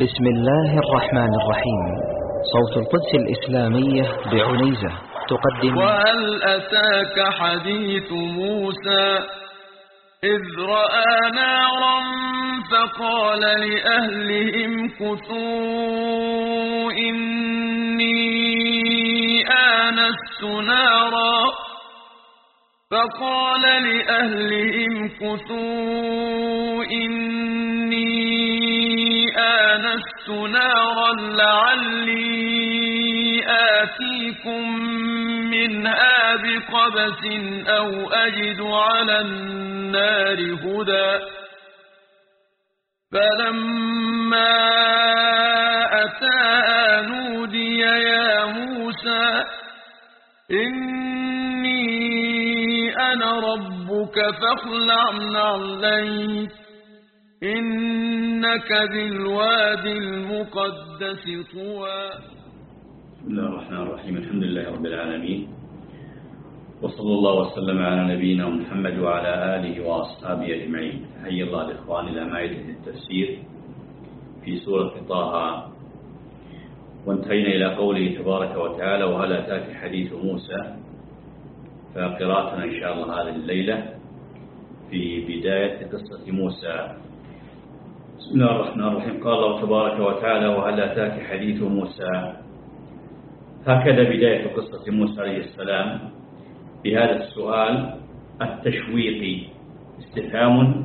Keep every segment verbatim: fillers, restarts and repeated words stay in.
بسم الله الرحمن الرحيم. صوت القدس الإسلامية بعنيزة تقدم وهل أتاك حديث موسى إذ رأى نارا فقال لأهلهم كثوا إني آنست نارا فقال لأهلهم كثوا إني آنست نارا لعلي آتيكم منها بقبس أو أجد على النار هدى فلما أتاها نودي يا موسى إني أنا ربك فاخلع نعليك إنك بالواد المقدس طوى. بسم الله الرحمن الرحيم. الحمد لله رب العالمين، وصلى الله وسلم على نبينا محمد وعلى آله وأصحابه أجمعين. حي الله الإخوان إلى مائدة التفسير في سورة طه، وانتهينا إلى قوله تبارك وتعالى وهل أتاك حديث موسى. فقراءتنا إن شاء الله هذه الليلة في بداية قصة موسى. بسم الله الرحمن الرحيم. قال الله تبارك وتعالى وهل أتاك حديث موسى. هكذا بداية قصة موسى عليه السلام بهذا السؤال التشويقي، استفهام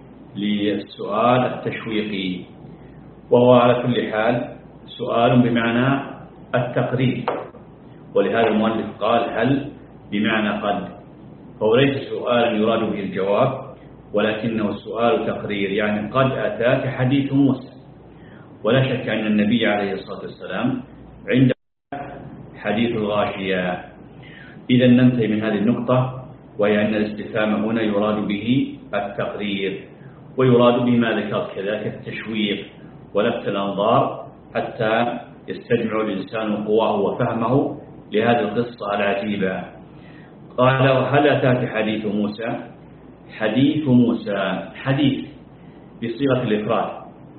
للسؤال التشويقي، وهو على كل حال سؤال بمعنى التقرير، ولهذا المؤلف قال هل بمعنى قد، فهو ليس سؤالا يراد به الجواب، ولكنه سؤال تقرير، يعني قد أتاك حديث موسى. ولا شك أن النبي عليه الصلاة والسلام عنده حديث الغاشية. إذا ننتهي من هذه النقطة، وهي أن الاستفهام هنا يراد به التقرير، ويراد به ما ذكرت كذلك التشويق ولفت الأنظار حتى يستجمع الإنسان قواه وفهمه لهذه القصة العجيبة. قال وهل أتاك حديث موسى. حديث موسى حديث بصيغة الإفراد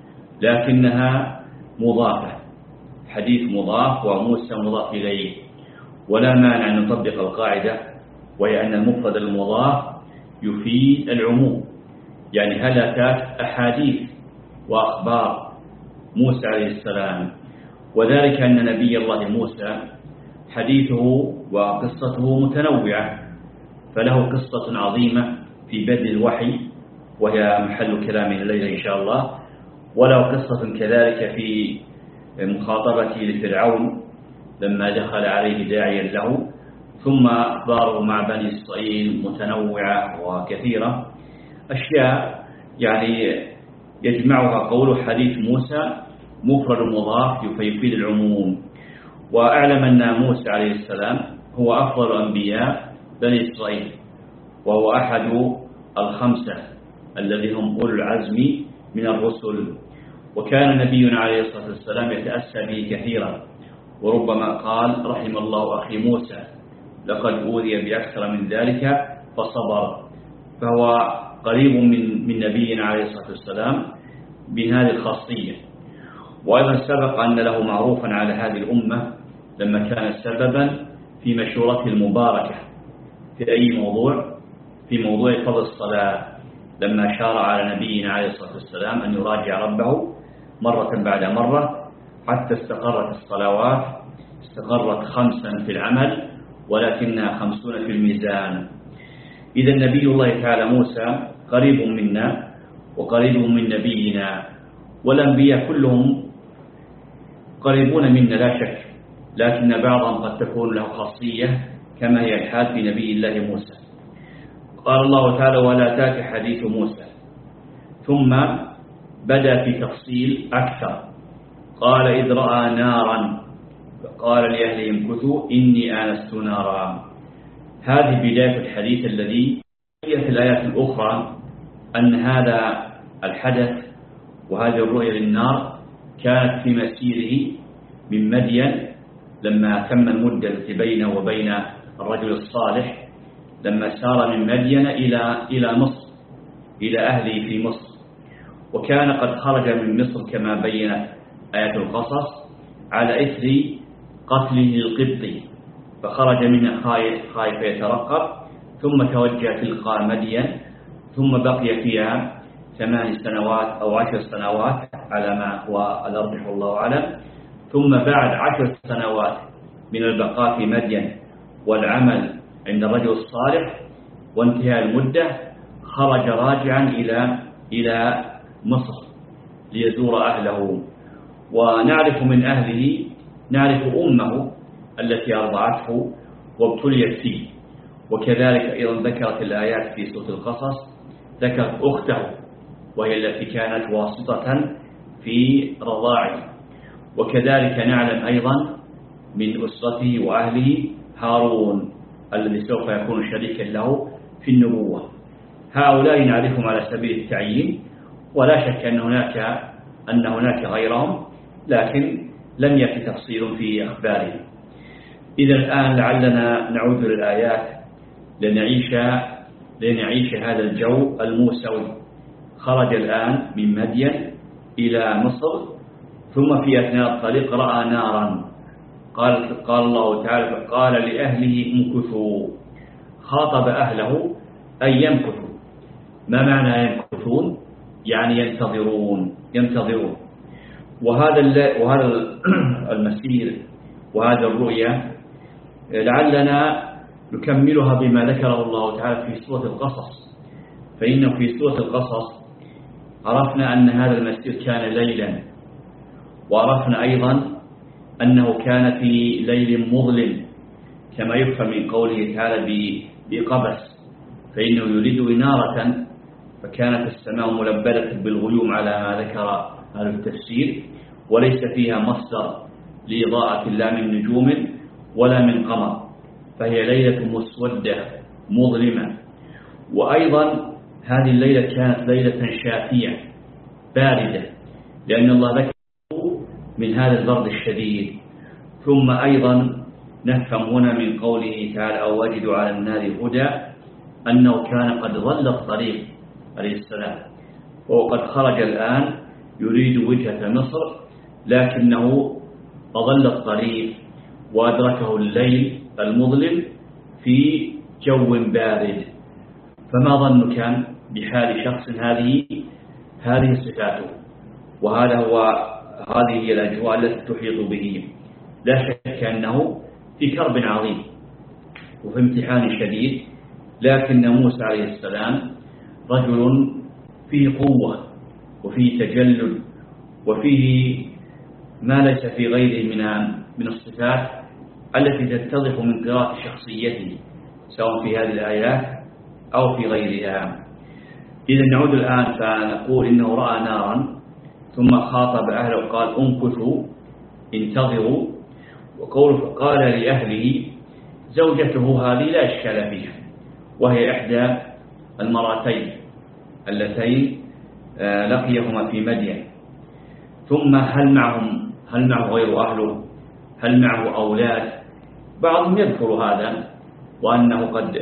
لكنها مضافة، حديث مضاف وموسى مضاف إليه، ولا مانع أن نطبق القاعدة، وهي أن المفرد المضاف يفيد العموم. يعني هل أتاك أحاديث وأخبار موسى عليه السلام، وذلك أن نبي الله موسى حديثه وقصته متنوعة، فله قصة عظيمة في بدء الوحي وهي محل كلامنا الليلة إن شاء الله، وله قصة كذلك في مخاطبته لفرعون لما دخل عليه داعيا له، ثم أخباره مع بني إسرائيل متنوعة وكثيرة، أشياء يعني يجمعها قول حديث موسى مفرد مضاف يفيد العموم. وأعلم أن موسى عليه السلام هو أفضل أنبياء بني إسرائيل، وهو أحد الخمسة الذين هم أولو العزم من الرسل، وكان نبينا عليه الصلاة والسلام يتأسى به كثيرا، وربما قال رحم الله أخي موسى لقد أوذي بأكثر من ذلك فصبر. فهو قريب من من نبينا عليه الصلاة والسلام بهذه الخاصية. وأيضا سبق أن له معروفا على هذه الأمة لما كان سببا في مشورته المباركة في أي موضوع، في موضوع فضل الصلاة، لما شار على نبينا عليه الصلاة والسلام أن يراجع ربه مرة بعد مرة حتى استقرت الصلوات، استقرت خمسا في العمل ولكنها خمسون في الميزان. إذا نبي الله تعالى موسى قريب منا وقريب من نبينا، والأنبياء كلهم قريبون منا لا شك، لكن بعضهم قد تكون له خاصية كما هي الحال في نبي الله موسى. قال الله تعالى ولا أتاك حديث موسى، ثم بدأ في تفصيل أكثر. قال إذ رأى نارا فقال لأهلهم كثوا إني آنست نارا. هذه بداية الحديث الذي هي في الآيات الأخرى أن هذا الحدث وهذه الرؤية للنار كانت في مسيره من مدين لما تم المدة التي بينه وبين الرجل الصالح، لما سار من مدين إلى إلى مصر إلى أهله في مصر، وكان قد خرج من مصر كما بينت آية القصص على إثر قتله القبطي، فخرج منها خائف خائف يترقب، ثم توجه تلقاء مدين، ثم بقي فيها ثمان سنوات أو عشر سنوات على ما هو الأرجح والله أعلم. ثم بعد عشر سنوات من البقاء في مدين والعمل عند الرجل الصالح وانتهاء المدة، خرج راجعا إلى إلى مصر ليزور أهله. ونعرف من أهله، نعرف أمه التي أرضعته وابتليت فيه، وكذلك أيضا ذكرت الآيات في سورة القصص ذكرت أخته وهي التي كانت واسطة في رضاعه. وكذلك نعلم أيضا من أسرته وأهله هارون الذي سوف يكون شريكا له في النبوة. هؤلاء نعرفهم على سبيل التعيين، ولا شك أن هناك أن هناك غيرهم، لكن لم يأتي تفصيل في أخبارهم. إذا الآن لعلنا نعود للآيات لنعيش لنعيش هذا الجو الموسوي. خرج الآن من مدين إلى مصر، ثم في أثناء الطريق رأى نارا. قال قال الله تعالى: قال لأهله امكثوا. خاطب أهله أن يمكثوا. ما معنى يمكثون؟ يعني ينتظرون ينتظرون وهذا وهذا المسير وهذا الرؤيا لعلنا نكملها بما ذكره الله تعالى في سورة القصص. فإنه في سورة القصص عرفنا أن هذا المسير كان ليلا، وعرفنا أيضا أنه كان في ليل مظلم كما يفهم من قوله تعالى بقبس، فإنه يريد إنارة، فكانت السماء ملبدة بالغيوم على ما ذكر أهل التفسير، وليس فيها مصدر لإضاءة لا من نجوم ولا من قمر، فهي ليلة مسودة مظلمة. وأيضا هذه الليلة كانت ليلة شاتية باردة، لأن الله ذكر من هذا البرد الشديد. ثم أيضا نفهم هنا من قوله تعالى: أو وجد على النار هدى، أنه كان قد ظل الطريق عليه السلام، وقد خرج الآن يريد وجهة مصر، لكنه أظل الطريق وأدركه الليل المظلم في جو بارد. فما ظنك بحال شخص هذه هذه صفاته، وهذا هو هذه هي الأجواء التي تحيط به. لا شك أنه في كرب عظيم وفي امتحان شديد، لكن موسى عليه السلام رجل فيه قوة وفيه تجلد وفيه ما ليس في غيره من من الصفات التي تتضح من قراءة شخصيته سواء في هذه الآيات أو في غيرها. إذا نعود الآن فنقول إنه رأى نارا، ثم خاطب أهله وقال: امكثوا انتظروا. وقوله قال لأهله، زوجته هذه لا إشكال فيها، وهي إحدى المراتين اللتين لقيهما في مدين. ثم هل معهم هل معه غير أهله؟ هل معه أولاد؟ بعضهم يذكر هذا، وأنه قد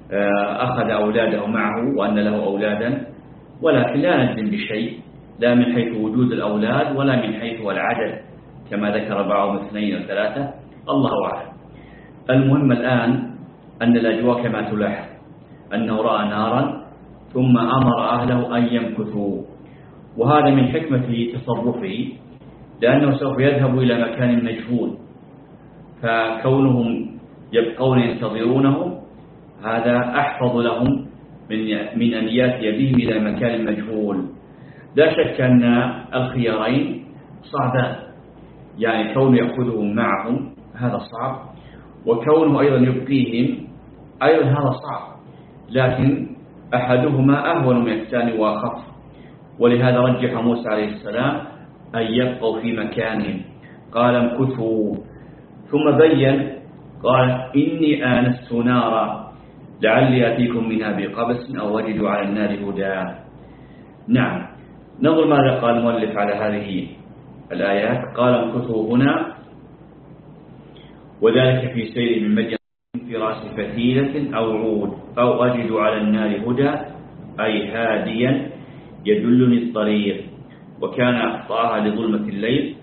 أخذ أولاده معه وأن له أولادا، ولكن لا نجزم بشيء، لا من حيث وجود الأولاد ولا من حيث العدد كما ذكر بعضهم اثنين وثلاثة، الله أعلم. المهم الآن أن الأجواء كما تلاحظ أنه رأى نارا ثم أمر أهله أن يمكثوا، وهذا من حكمة تصرفه، لأنه سوف يذهب إلى مكان مجهول، فكونهم يبقون ينتظرونه هذا أحفظ لهم من من أن يأتي بهم إلى مكان مجهول. لا شك أن الخيارين صعبان، يعني كونه يأخذهم معهم هذا صعب، وكونه أيضا يبقيهم أيضا هذا صعب، لكن أحدهما أهون من الثاني وأخف. ولهذا رجح موسى عليه السلام أن يبقوا في مكانهم، قال: امكثوا. ثم بين قال: إني آنست نارا لعلي أتيكم منها بقبس أو وجد على النار هدى. نعم، نظر ماذا قال المؤلف على هذه الآيات. قال: امكثوا هنا، وذلك في سير من مدين في رأس فتيلة أو عود أو أجد على النار هدى، أي هاديا يدلني الطريق، وكان أخطاها لظلمة الليل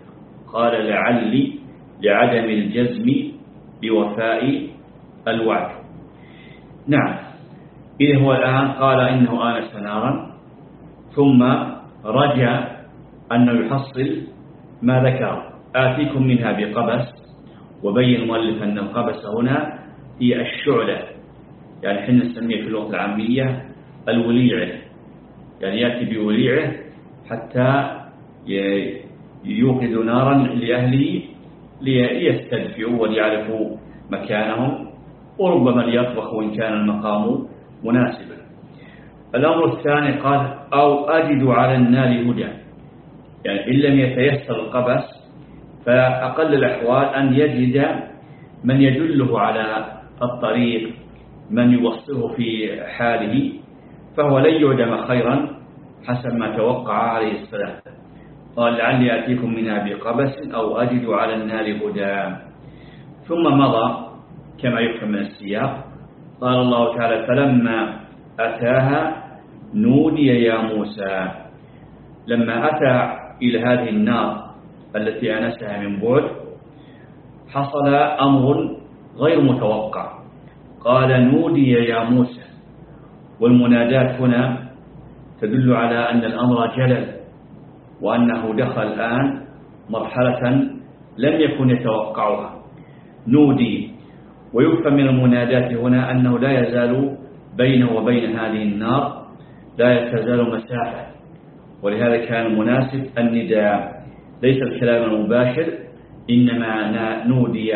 قال لعلي لعدم الجزم بوفاء الوعد. نعم، إذا هو الآن قال إنه آنس نارا، ثم رجع أنه يحصل ما ذكر آتيكم منها بقبس، وبين المؤلف أن القبس هنا هي الشعلة، يعني حين نسميه في اللغة العامية الوليعة، يعني يأتي بوليعه حتى يوقد نارا لأهله ليستدفئوا وليعرفوا مكانهم، وربما ليطبخ وإن كان المقام مناسبا. الأمر الثاني قال أو أجد على النار هدى، يعني إن لم يتيسر القبس فأقل الأحوال أن يجد من يدله على الطريق، من يوصله في حاله، فهو لن يعدم خيرا حسب ما توقع عليه السلام. قال لعلي أتيكم منها بقبس أو أجد على النار هدى. ثم مضى كما يفهم من السياق، قال الله تعالى فلما أتاها نودي يا موسى. لما أتى إلى هذه النار التي أنسها من بعد حصل أمر غير متوقع، قال نودي يا موسى، والمنادات هنا تدل على أن الأمر جلل، وأنه دخل الآن مرحلة لم يكن يتوقعها. نودي، ويفهم من المنادات هنا أنه لا يزال بينه وبين هذه النار لا تزال مسافة، ولهذا كان مناسب النداء، ليس الكلام المباشر، إنما نودي.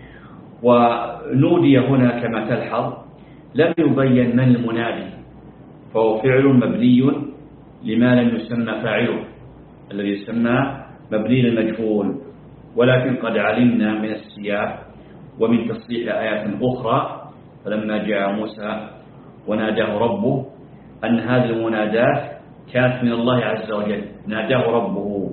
ونودي هنا كما تلحظ لم يبين من المنادي، فهو فعل مبني لما لم يسمى فاعله، الذي يسمى مبني للمجهول. ولكن قد علمنا من السياق ومن تصحيح آيات أخرى فلما جاء موسى وناداه ربه أن هذه المنادات كانت من الله عز وجل، ناداه ربه.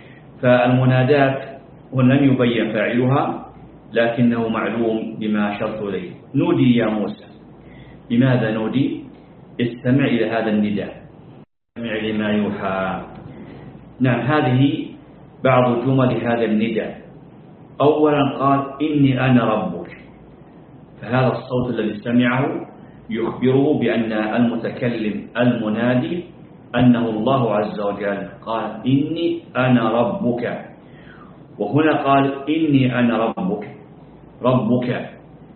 فالمنادات هنا لم يبين فاعلها، لكنه معلوم بما أشرت إليه. نودي يا موسى، لماذا نودي؟ استمع إلى هذا النداء، استمع لما يوحى. نعم، هذه بعض جمل هذا النداء. أولا قال إني أنا ربك، فهذا الصوت الذي سمعه يخبره بأن المتكلم المنادي أنه الله عز وجل، قال إني أنا ربك. وهنا قال إني أنا ربك، ربك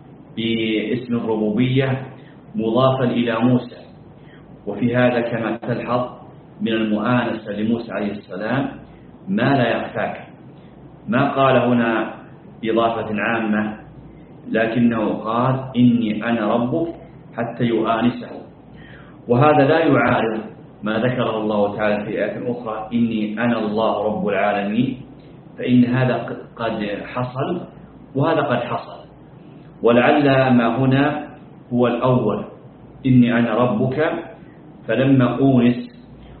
باسم الربوبية مضافا إلى موسى. وفي هذا كما تلحظ من المؤانسة لموسى عليه السلام ما لا يخفاك، ما قال هنا إضافة عامة، لكنه قال إني أنا ربك حتى يؤانسه. وهذا لا يعارض ما ذكره الله تعالى في آيات أخرى إني أنا الله رب العالمين، فإن هذا قد حصل وهذا قد حصل، ولعل ما هنا هو الأول إني أنا ربك، فلما أونس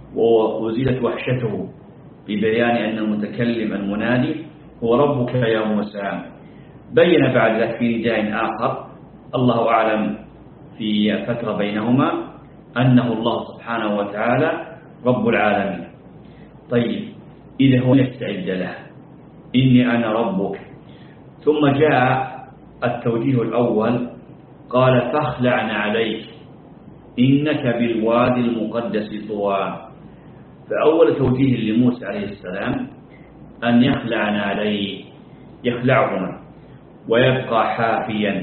وزيلت وحشته ببيان أن المتكلم المنادي هو ربك يا موسى، بين بعد ذلك في نداء آخر الله أعلم في فترة بينهما أنه الله سبحانه وتعالى رب العالمين. طيب، إذا هو يستعد له إني أنا ربك. ثم جاء التوجيه الأول قال فاخلعن عليك إنك بالوادي المقدس طوى. فأول توجيه لموسى عليه السلام أن يخلعن عليه، يخلعهما ويبقى حافيا.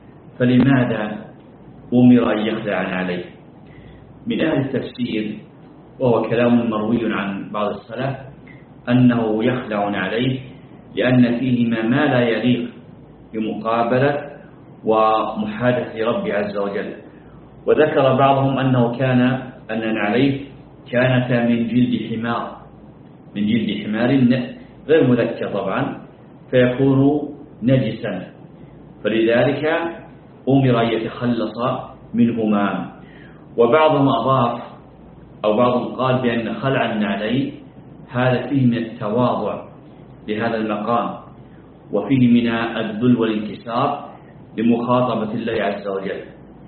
فلماذا أمر أن يخلعن عليه؟ من أهل التفسير وهو كلام مروي عن بعض السلف أنه يخلعن عليه لأن فيهما ما لا يليق بمقابلة ومحادثة رب عز وجل. وذكر بعضهم أنه كان أن عليه كانتا من جلد حمار، من جلد حمار غير مذكر طبعا، فيكون نجسا، فلذلك أمر أن يتخلص منهما. وبعضهم أضاف أو بعضهم قال بأن خلع النعلين هذا فيه من التواضع لهذا المقام، وفيه من الذل والانكسار لمخاطبة الله عز وجل.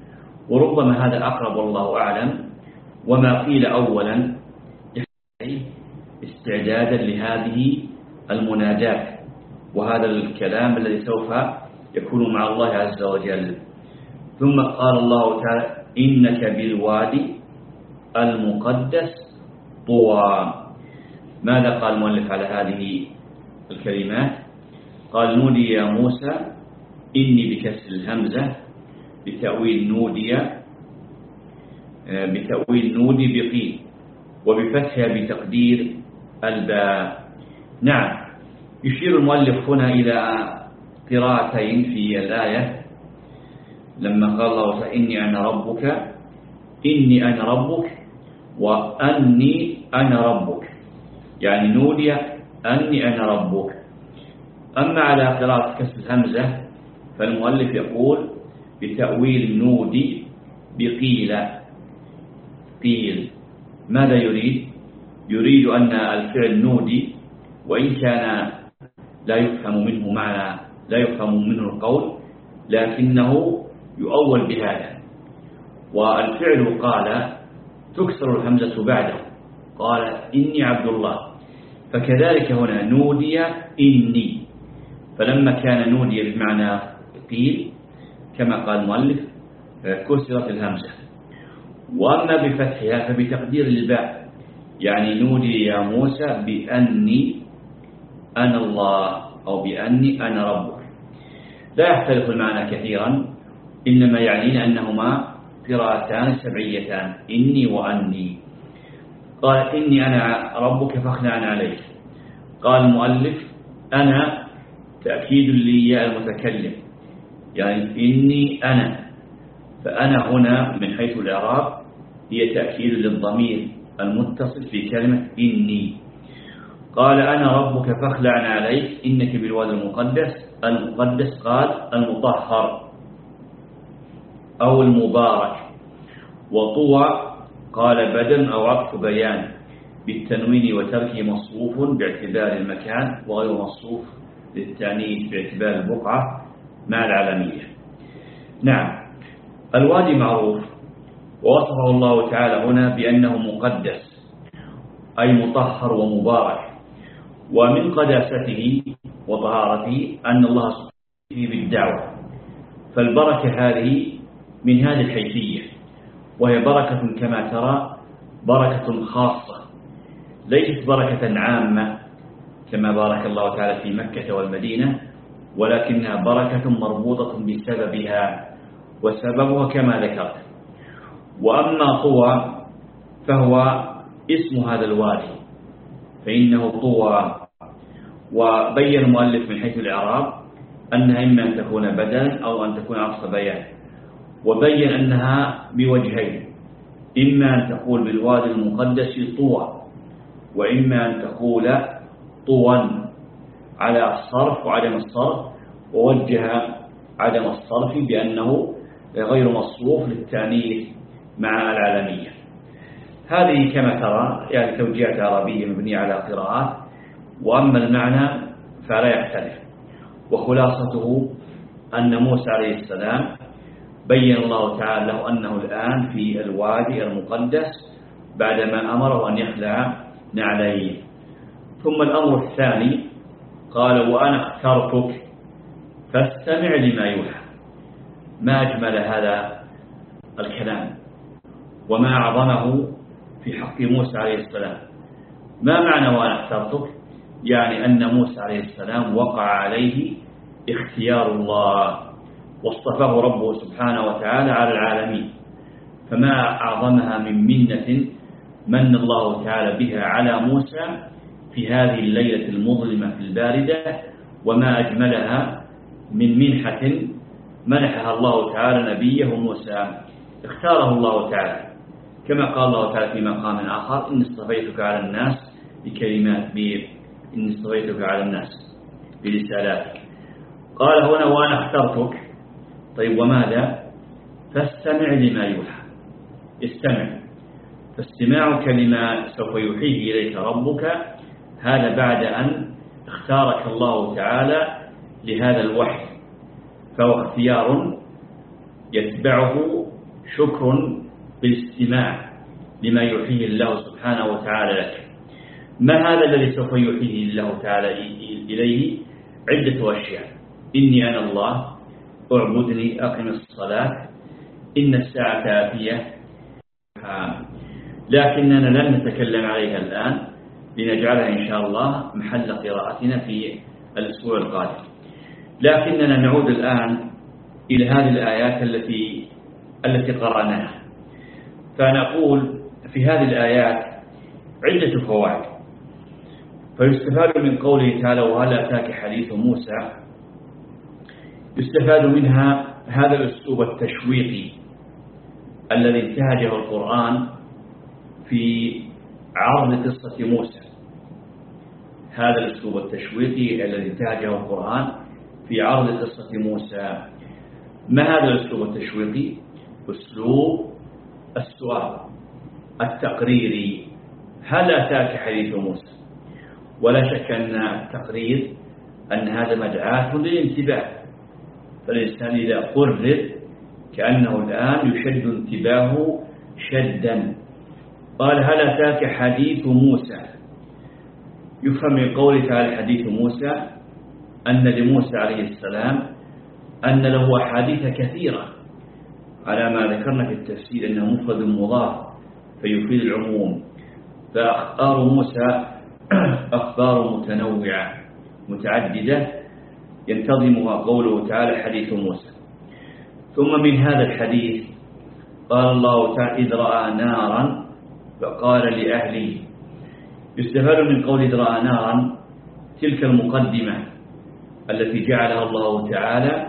وربما هذا أقرب والله أعلم. وما قيل أولا استعدادا لهذه المناجاة، وهذا الكلام الذي سوف يكون مع الله عز وجل. ثم قال الله تعالى إنك بالوادي المقدس طوى. ماذا قال المؤلف على هذه الكلمات؟ قال نودي يا موسى إني بكسر الهمزة بتأويل نودي بتأويل نودي بقيل، وبفتحها بتقدير الباء. نعم، يشير المؤلف هنا إلى قراءتين في الآية لما قال الله تعالى إني أنا ربك، إني أنا ربك وأني أنا ربك، يعني نودي أني أنا ربك. أما على قراءة كسر الهمزة فالمؤلف يقول بتأويل نودي بقيل. قيل ماذا يريد؟ يريد أن الفعل نودي وإن كان لا يفهم منه معنى لا يفهم منه القول، لكنه يؤول بهذا. والفعل قال تكسر الهمزة بعده، قال إني عبد الله، فكذلك هنا نودي إني، فلما كان نودي بمعنى قيل كما قال المؤلف كسرت الهمزة. وأما بفتحها فبتقدير الباء، يعني نودي يا موسى بأني أنا الله أو بأني أنا ربك. لا يختلف المعنى كثيرا، إنما يعنينا أنهما قراءتان سبعيتان، إني وأني. قال إني أنا ربك فاخلع عليك. قال المؤلف أنا تأكيد لي يا المتكلم، يعني إني أنا، فأنا هنا من حيث الإعراب هي تأكيد للضمير المتصل في كلمة إني. قال أنا ربك فاخلع عليك إنك بالوادي المقدس. المقدس قال المطهر أو المبارك. وطوى قال بدل أو عطف بيان بالتنوين وتركه مصروف باعتبار المكان وغير مصروف للتأنيث باعتبار البقعة مع العالمية. نعم، الوادي معروف، ووصفه الله تعالى هنا بأنه مقدس أي مطهر ومبارك. ومن قداسته وطهارته أن الله سبحانه فيه بالدعوة، فالبركة هذه من هذه الحيثية، وهي بركة كما ترى بركة خاصة، ليست بركة عامة كما بارك الله تعالى في مكة والمدينة، ولكنها بركة مربوطة بسببها، وسببها كما ذكرت. وأما طوى فهو اسم هذا الوادي، فإنه طوى. وبين المؤلف من حيث الإعراب أنها إما أن تكون بدلا أو أن تكون عطف بيان، وبين أنها بوجهين، إما أن تقول بالوادي المقدس طوى، وإما أن تقول طوى على الصرف وعدم الصرف، ووجه عدم الصرف بأنه غير مصروف للتأنيث مع العالمية. هذه كما ترى يعني توجيهات عربية مبنية على قراءات، وأما المعنى فلا يختلف. وخلاصته أن موسى عليه السلام بين الله تعالى له أنه الآن في الوادي المقدس بعدما أمره أن يخلع نعليه. ثم الأمر الثاني قال وأنا اخترتك فاستمع لما يوحى. ما أجمل هذا الكلام وما أعظمه في حق موسى عليه السلام. ما معنى وأنا اخترتك؟ يعني أن موسى عليه السلام وقع عليه اختيار الله، واصطفاه ربه سبحانه وتعالى على العالمين. فما أعظمها من منة من الله تعالى بها على موسى في هذه الليلة المظلمة الباردة، وما أجملها من منحة منحها الله تعالى نبيه موسى. اختاره الله تعالى كما قال الله تعالى في مقام آخر إن اصطفيتك على الناس بكلمات بي إن اصطفيتك على الناس برسالاتك. قال هنا وأنا اخترتك. طيب وماذا؟ فاستمع لما يوحى. استمع، فاستماعك لما سوف يوحيه إليك ربك هذا بعد أن اختارك الله تعالى لهذا الوحي، فهو اختيار يتبعه شكر بالاستماع لما يوحيه الله سبحانه وتعالى لك. ما هذا الذي سوف يوحيه الله تعالى إليه؟ عدة أشياء: إني أنا الله، اعبدني، أقم الصلاة، إن الساعة آتية. لكننا لن نتكلم عليها الآن، لنجعلها إن شاء الله محل قراءتنا في الأسبوع القادم. لكننا نعود الآن إلى هذه الآيات التي التي قرأناها. فنقول في هذه الآيات عدة فوائد. فيستفاد من قوله تعالى: وهل أتاك حديث موسى؟ يستفاد منها هذا الأسلوب التشويقي الذي انتهجه القرآن في عرض قصة موسى. هذا الأسلوب التشويقي الذي انتهجه القرآن في عرض قصة موسى. ما هذا الأسلوب التشويقي؟ أسلوب السؤال التقريري: هل أتاك حديث موسى؟ ولا شك أن التقرير أن هذا مدعاة للانتباه، فالإنسان إذا قرر كأنه الآن يشد انتباهه شدا. قال: هل أتاك حديث موسى؟ يفهم من قوله تعالى حديث موسى أن لموسى عليه السلام أن له أحاديث كثيرة، على ما ذكرنا في التفسير أنه مفرد مضاف فيفيد العموم. فأخبار موسى أخبار متنوعة متعددة ينتظمها قوله تعالى حديث موسى. ثم من هذا الحديث قال الله تعالى: إذ رأى نارا فقال لأهله. يستفاد من قول إذ رأى نارا تلك المقدمة التي جعلها الله تعالى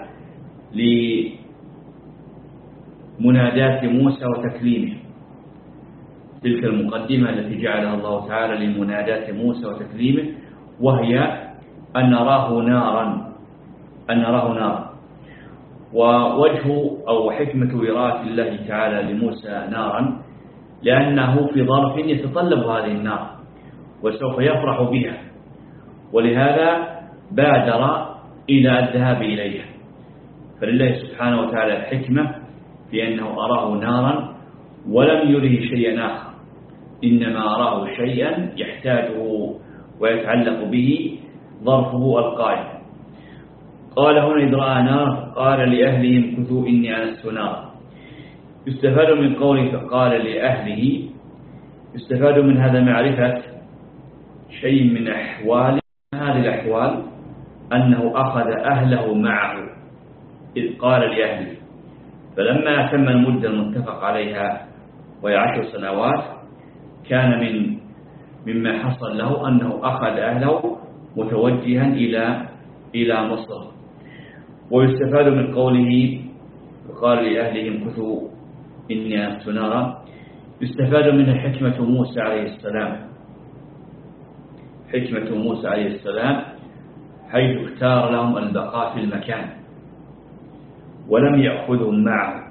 لمناداة موسى وتكليمه. تلك المقدمة التي جعلها الله تعالى لمناداة موسى وتكليمه، وهي أن نراه نارا أن نراه نارا. ووجه أو حكمة وراءة الله تعالى لموسى نارا لأنه في ظرف يتطلب هذه النار وسوف يفرح بها، ولهذا بادر إلى الذهاب إليها. فلله سبحانه وتعالى الحكمة في أنه أراه نارا ولم يره شيئا آخر، إنما أراه شيئا يحتاجه ويتعلق به ظرفه القائم. قال هنا إذ رأى نار قال لأهلهم كثوا إني آنست نارا. يستفاد من قوله فقال لأهله، يستفاد من هذا معرفة شيء من أحوال هذه الأحوال، أنه أخذ أهله معه إذ قال لأهله. فلما أتم المدة المتفق عليها وهي عشر سنوات كان من مما حصل له أنه أخذ أهله متوجها إلى إلى مصر. ويستفاد من قوله قال لأهلهم كثوا إني آنست نارا، يستفاد منها حكمة موسى عليه السلام حكمة موسى عليه السلام حيث اختار لهم البقاء في المكان ولم يأخذهم معه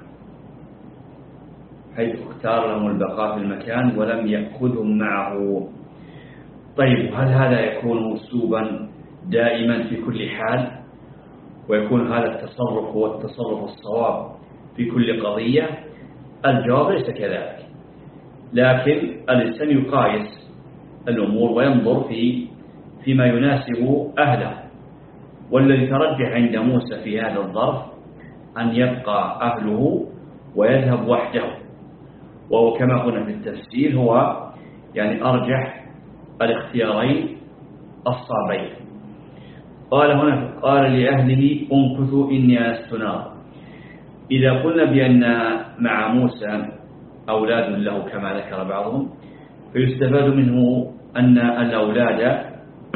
حيث اختار لهم البقاء في المكان ولم يأخذهم معه. طيب، هل هذا يكون أسلوبا دائما في كل حال ويكون هذا التصرف هو التصرف الصواب في كل قضية؟ الجواب ليس كذلك، لكن الإنسان يقايس الأمور وينظر في فيما يناسب أهله. والذي ترجح عند موسى في هذا الظرف أن يبقى أهله ويذهب وحده، وهو كما قلنا في التفسير هو يعني أرجح الاختيارين الصعبين. قال هنا قال لأهله امكثوا إني آنست نارا. إذا قلنا بأن مع موسى أولاد له كما ذكر بعضهم، فيستفاد منه أن الأولاد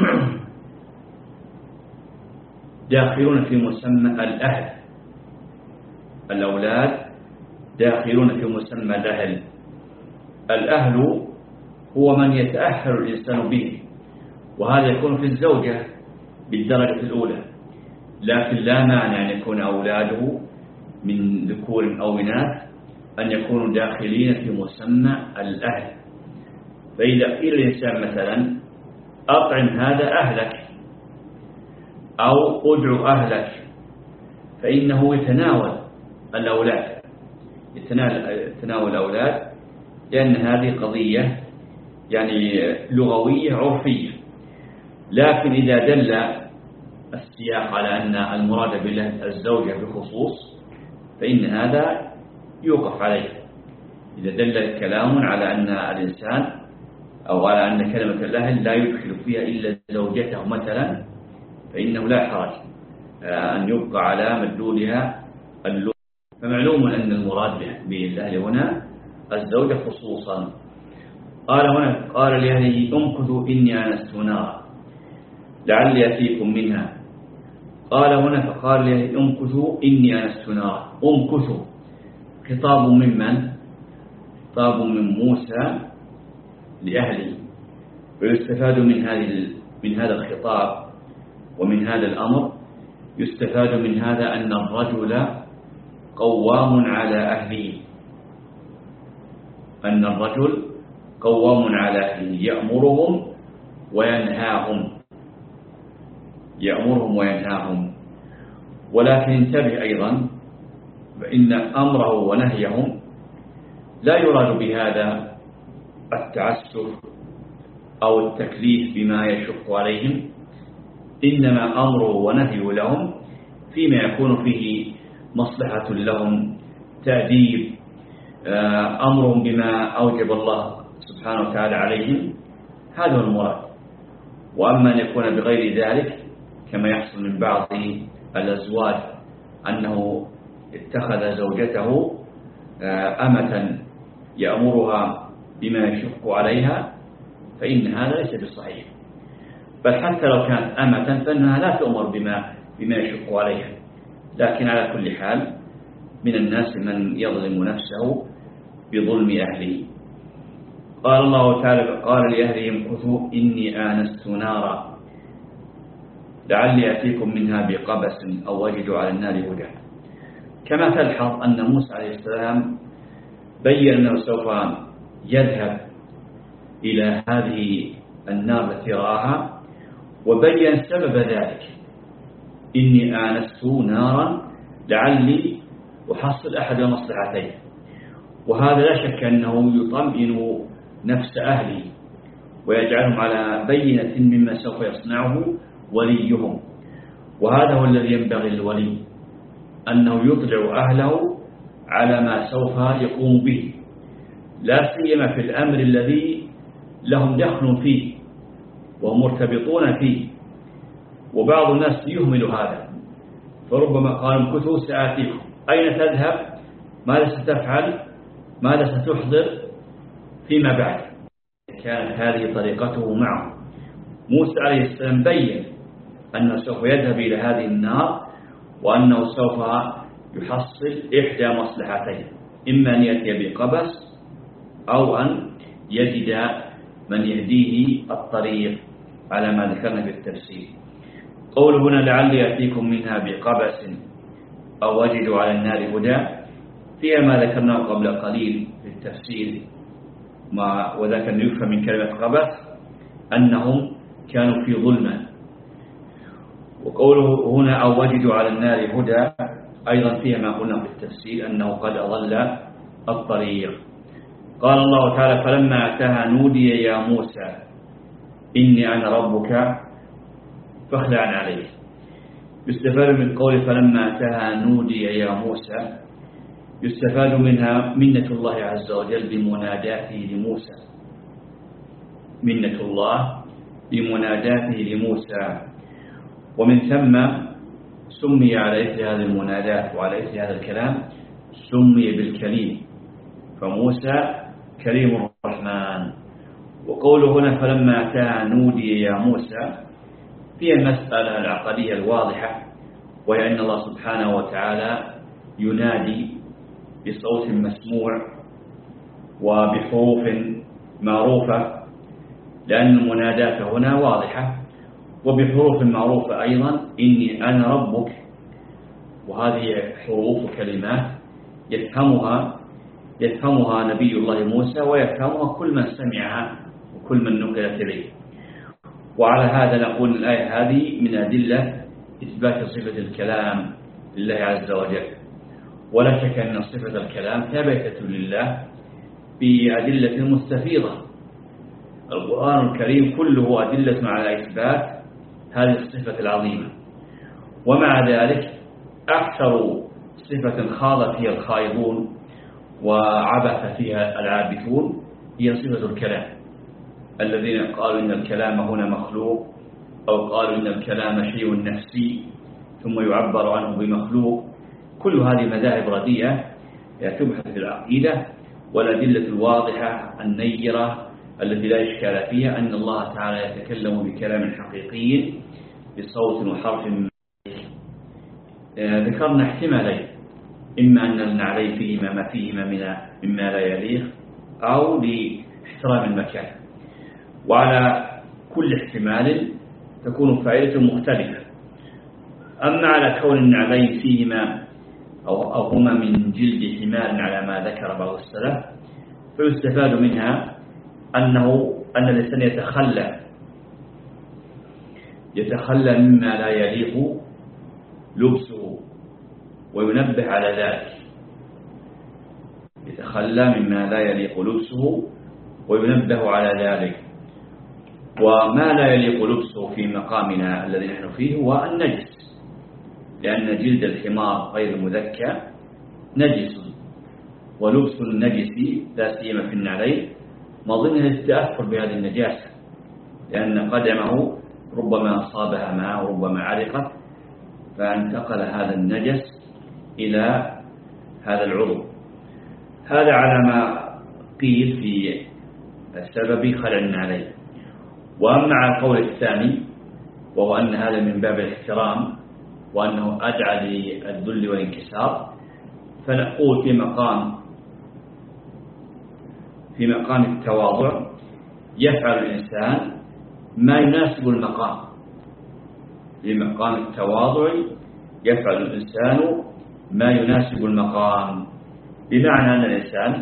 داخلون في مسمى الأهل. الأولاد داخلون في مسمى الأهل. الأهل هو من يتأهل الإنسان به، وهذا يكون في الزوجة بالدرجة الأولى، لكن لا مانع أن يكون أولاده من ذكور أو إناث أن يكونوا داخلين في مسمى الأهل. فإذا قيل الإنسان مثلا أطعم هذا أهلك أو أدعو أهلك، فإنه يتناول الأولاد يتناول الأولاد، لأن هذه قضية يعني لغوية عرفية. لكن إذا دل السياق على أن المراد بالله الزوجة بخصوص فإن هذا يوقف عليه. إذا دل الكلام على أن الإنسان أو على أن كلمة الله لا يدخل فيها إلا زوجته مثلا فإنه لا حرج أن يبقى على مدلولها اللغة. فمعلوم أن المراد بالله هنا الزوجة خصوصا. قال هنا قال لأهله امكثوا إني آنست نارا لعلي أتيكم منها. قال هنا فقال لأهله امكثوا إني آنست نارا. امكثوا خطاب ممن؟ خطاب من موسى لأهله. ويستفاد من هذه من هذا الخطاب ومن هذا الأمر يستفاد من هذا أن الرجل قوام على أهله. أن الرجل قوام على أهله يأمرهم وينهاهم يأمرهم وينهاهم. ولكن انتبه أيضا فإن أمره ونهيهم لا يراد بهذا التعسف أو التكليف بما يشق عليهم، إنما أمره ونهيه لهم فيما يكون فيه مصلحة لهم، تأديب، أمرهم بما أوجب الله سبحانه وتعالى عليهم، هذا هو المراد. وأما أن يكون بغير ذلك كما يحصل من بعض الأزواج أنه اتخذ زوجته أمة يأمرها بما يشق عليها فإن هذا ليس بصحيح. بل حتى لو كانت أمة فإنها لا تؤمر بما بما يشق عليها. لكن على كل حال من الناس من يظلم نفسه بظلم أهله. قال الله تعالى قال لأهله امكثوا إني آنست نارا لعلي أتيكم منها بقبس أو أجد على النار هدى. كما تلحظ أن موسى عليه السلام بين أنه سوف يذهب إلى هذه النار التي رآها وبين سبب ذلك. إني آنست نارا لعلي أحصل أحد المصلحتين. وهذا لا شك أنه يطمئن نفس أهله ويجعلهم على بينة مما سوف يصنعه وليهم. وهذا هو الذي ينبغي للولي أنه يطلع أهله على ما سوف يقوم به، لا سيما في الأمر الذي لهم دخل فيه وهم مرتبطون فيه. وبعض الناس يهمل هذا، فربما قال امكثوا سآتيكم. أين تذهب؟ ماذا ستفعل؟ ماذا ستحضر فيما بعد؟ كانت هذه طريقته معه. موسى عليه السلام بين أنه سوف يذهب إلى هذه النار وأنه سوف يحصل إحدى مصلحتين، إما أن يأتي بقبس أو أن يجد من يهديه الطريق على ما ذكرنا في التفسير. قول هنا لعلي يأتيكم منها بقبس أو أجد على النار هدى فيها ما ذكرناه قبل قليل في التفسير، ما وذاك أن يفهم من كلمة قبس أنهم كانوا في ظلمة. وقوله هنا أو أجد على النار هدى أيضا فيها ما قلنا في التفسير أنه قد أضل الطريق. قال الله تعالى فلما أتاها نودي يا موسى إني أنا ربك فاخلع عليه. يستفاد من قول فلما أتاها نودي يا موسى يستفاد منها منة الله عز وجل بمناداته لموسى، منة الله بمناداته لموسى. ومن ثم سمي على إثر هذه المنادات وعلى إثر هذا الكلام سمي بالكليم، فموسى كريم الرحمن. وقوله هنا فلما أتاها نودي يا موسى فيها المسألة العقدية الواضحة، وهي أن الله سبحانه وتعالى ينادي بصوت مسموع وبحروف معروفة، لأن المنادات هنا واضحة، وبحروف معروفة أيضا إني أنا ربك. وهذه حروف كلمات يفهمها يفهمها نبي الله موسى ويفهمها كل من سمعها وكل من نقلت إليه. وعلى هذا نقول الآية هذه من أدلة إثبات صفة الكلام لله عز وجل. ولا شك أن صفة الكلام ثابتة لله بأدلة مستفيضة، القرآن الكريم كله أدلة على إثبات هذه الصفة العظيمة، ومع ذلك أكثر صفة خاض فيها الخائضون وعبث فيها العابثون هي صفة الكلام. الذين قالوا إن الكلام هنا مخلوق، أو قالوا إن الكلام شيء نفسي ثم يعبر عنه بمخلوق. كل هذه مذاهب رديئة تبحث في العقيدة، والأدلة الواضحة النيرة التي لا إشكال فيها أن الله تعالى يتكلم بكلام حقيقي بصوت وحرف. ذكرنا احتمالين، إما أن النعلين فيهما ما فيهما من مما لا يليق، أو لاحترام المكان، وعلى كل احتمال تكون فائدة مختلفة. أما على كون النعلين فيهما أو, أو هما من جلد حمار على ما ذكر بعض السلف، فيستفاد منها أنه أن الإنسان يتخلى يتخلى مما لا يليق لبسه، وينبه على ذلك. يتخلى مما لا يليق لبسه وينبه على ذلك. وما لا يليق لبسه في مقامنا الذي نحن فيه هو النجس، لأن جلد الحمار غير المذكى نجس، ولبس النجس لا سيما في النعلين مظنه التأثر بهذه النجاسة، لأن قدمه ربما أصابها ماء وربما علقت، فانتقل هذا النجس إلى هذا العضو. هذا على ما قيل في سبب خلع النعلين. وأما على القول الثاني، وهو أن هذا من باب الاحترام وأنه أدعى للذل والانكسار، فنقول في مقام في مقام التواضع يفعل الإنسان ما يناسب المقام. في مقام التواضع يفعل الإنسان ما يناسب المقام، بمعنى أن الإنسان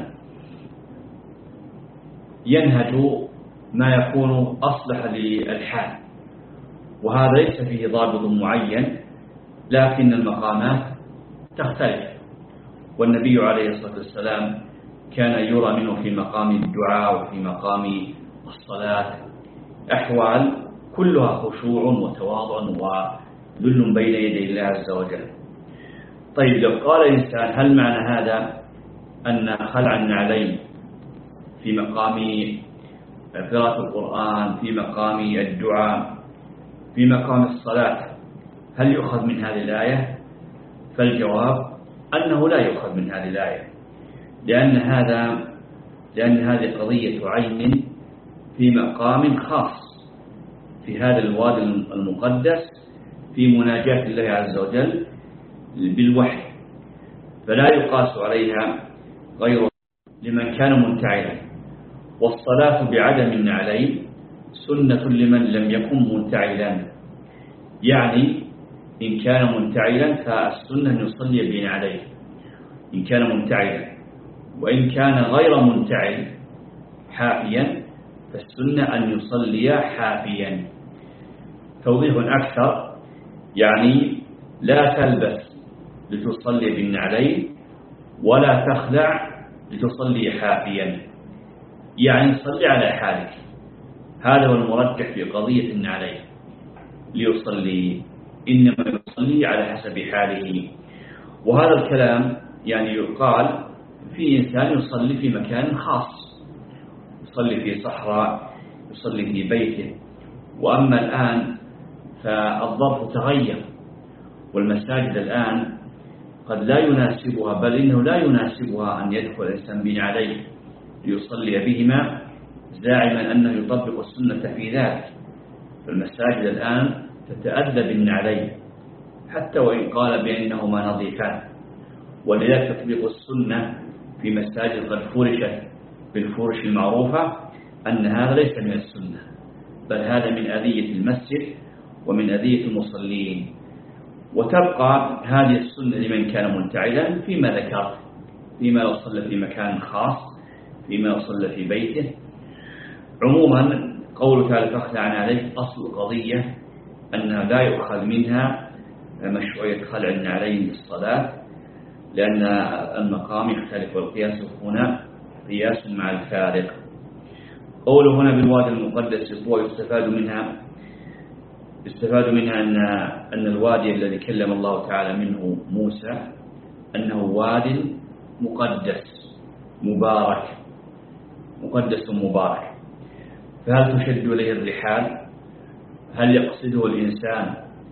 ينهج ما يكون أصلح للحال، وهذا ليس فيه ضابط معين، لكن المقامات تختلف. والنبي عليه الصلاة والسلام كان يرى منه في مقام الدعاء وفي مقام الصلاة أحوال كلها خشوع وتواضع وذل بين يدي الله عز وجل. طيب، لو قال الإنسان هل معنى هذا أن خلع النعلين في مقام قراءة القرآن، في مقام الدعاء، في مقام الصلاة، هل يؤخذ من هذه الآية؟ فالجواب أنه لا يؤخذ من هذه الآية، لأن هذا لأن هذه قضية عين في مقام خاص في هذا الوادي المقدس في مناجاة الله عز وجل بالوحي، فلا يقاس عليها غير لمن كان منتعلا. والصلاة بعدم النعلين سنة لمن لم يكن منتعلا، يعني إن كان منتعلا فالسنة أن يصلي بنعلين إن كان منتعلا، وإن كان غير منتعل حافيا فالسنة أن يصلي حافيا. توضيح أكثر، يعني لا تلبس لتصلي بالنعلين ولا تخلع لتصلي حافيا، يعني صلي على حالك. هذا هو المرجح في قضية النعلين، ليصلي إنما يصلي على حسب حاله. وهذا الكلام يعني يقال في إنسان يصلي في مكان خاص، يصلي في صحراء، يصلي في بيته. وأما الآن فالظرف تغير، والمساجد الآن قد لا يناسبها، بل إنه لا يناسبها أن يدخل الإنسان بنعليه ليصلي بهما زاعما أنه يطبق السنة في ذلك. فالمساجد الآن تتأدى بالنعلين حتى وإن قال بأنهما نظيفان، ولذلك تطبيق السنة في مساجد قد فرشت بالفرش المعروفة أن هذا ليس من السنة، بل هذا من أذية المسجد ومن أذية المصلين. وتبقى هذه السنة لمن كان منتعلا فيما ذكرت، فيما لو صلى في مكان خاص، فيما لو صلى في بيته. عموما قوله تعالى فاخلع عليه، أصل القضية أنها لا يؤخذ منها مشروعية خلع النعلين للصلاة، لأن المقام يختلف، والقياس هنا قياس مع الفارق. قوله هنا بالوادي المقدس طوى يستفاد منها يستفاد منها أن أن الوادي الذي كلم الله تعالى منه موسى أنه واد مقدس مبارك مقدس مبارك. فهل تشد إليه الرحال؟ هل يقصده الإنسان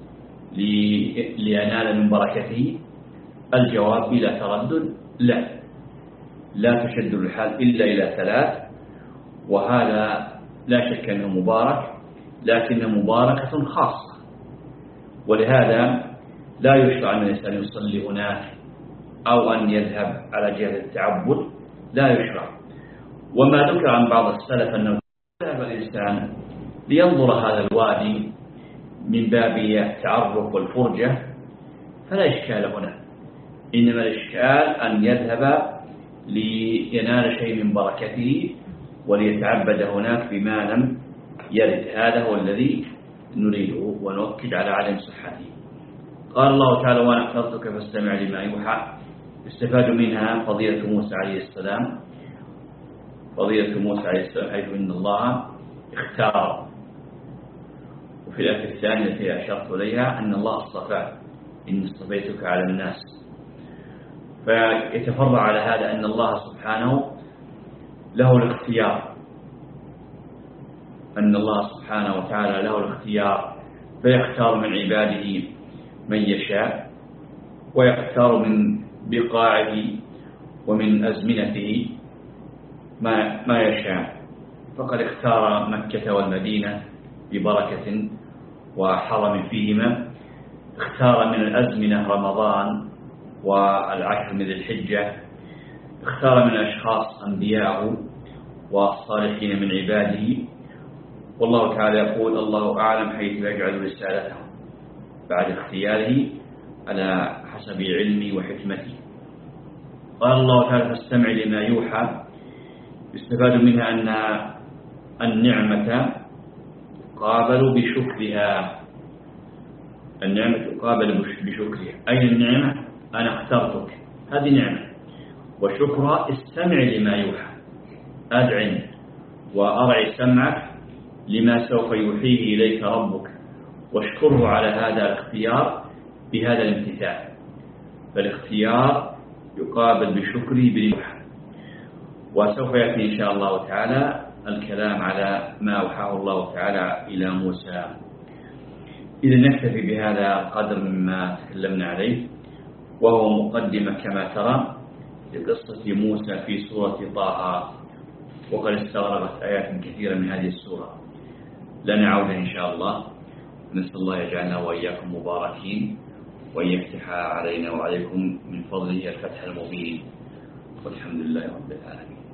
لينال من بركته؟ الجواب بلا تردد لا، لا تشد الرحال إلا إلى ثلاث، وهذا لا شك أنه مبارك، لكن مباركة خاصة، ولهذا لا يشرع أن الإنسان يصلي هناك أو أن يذهب على جهة التعبد، لا يشرع. وما ذكر عن بعض السلف أنه ذهب الإنسان لينظر هذا الوادي من باب التعرف والفرجة فلا إشكال هنا، إنما الإشكال أن يذهب لينال شيء من بركته وليتعبد هناك بما لم يرد. هذا هو الذي نريده ونؤكد على عدم صحته. قال الله تعالى: وأنا اخترتك فاستمع لما يوحى. استفاد منها فضيلة موسى عليه السلام فضيلة موسى عليه السلام حيث إن الله اختار. وفي الآية الثانية التي أشرت إليها أن الله اصطفاه، إن اصطفيتك على الناس. فيتفرع على هذا أن الله سبحانه له الاختيار، أن الله سبحانه وتعالى له الاختيار، فيختار من عباده من يشاء، ويختار من بقاعه ومن أزمنته ما ما يشاء. فقد اختار مكة والمدينة ببركة وحرم فيهما، اختار من الأزمنة رمضان والعشر من ذي الحجة، اختار من الأشخاص أنبياءه والصالحين من عباده. والله تعالى يقول: الله أعلم حيث يجعل رسالته، بعد اختياره على حسب علمي وحكمتي. قال الله تعالى: فاستمع لما يوحى. يستفاد منها أن النعمة قابل بشكرها، النعمة تقابل بشكرها. أي النعمة؟ أنا اخترتك، هذه نعمة. وشكرها استمع لما يوحى، أدعن وأرعي سمعك لما سوف يوحيه إليك ربك، واشكره على هذا الاختيار بهذا الامتثال. فالاختيار يقابل بشكره باليوحى. وسوف يأتي إن شاء الله تعالى الكلام على ما أوحاه الله تعالى إلى موسى. إذا نكتفي بهذا القدر مما تكلمنا عليه، وهو مقدمة كما ترى لقصة موسى في سورة طه، وقد استغرقت آيات كثيرة من هذه السورة. لنا عودة إن شاء الله، نسأل الله يجعلنا وإياكم مباركين، وأن يفتح علينا وعليكم من فضله الفتح المبين، والحمد لله رب العالمين.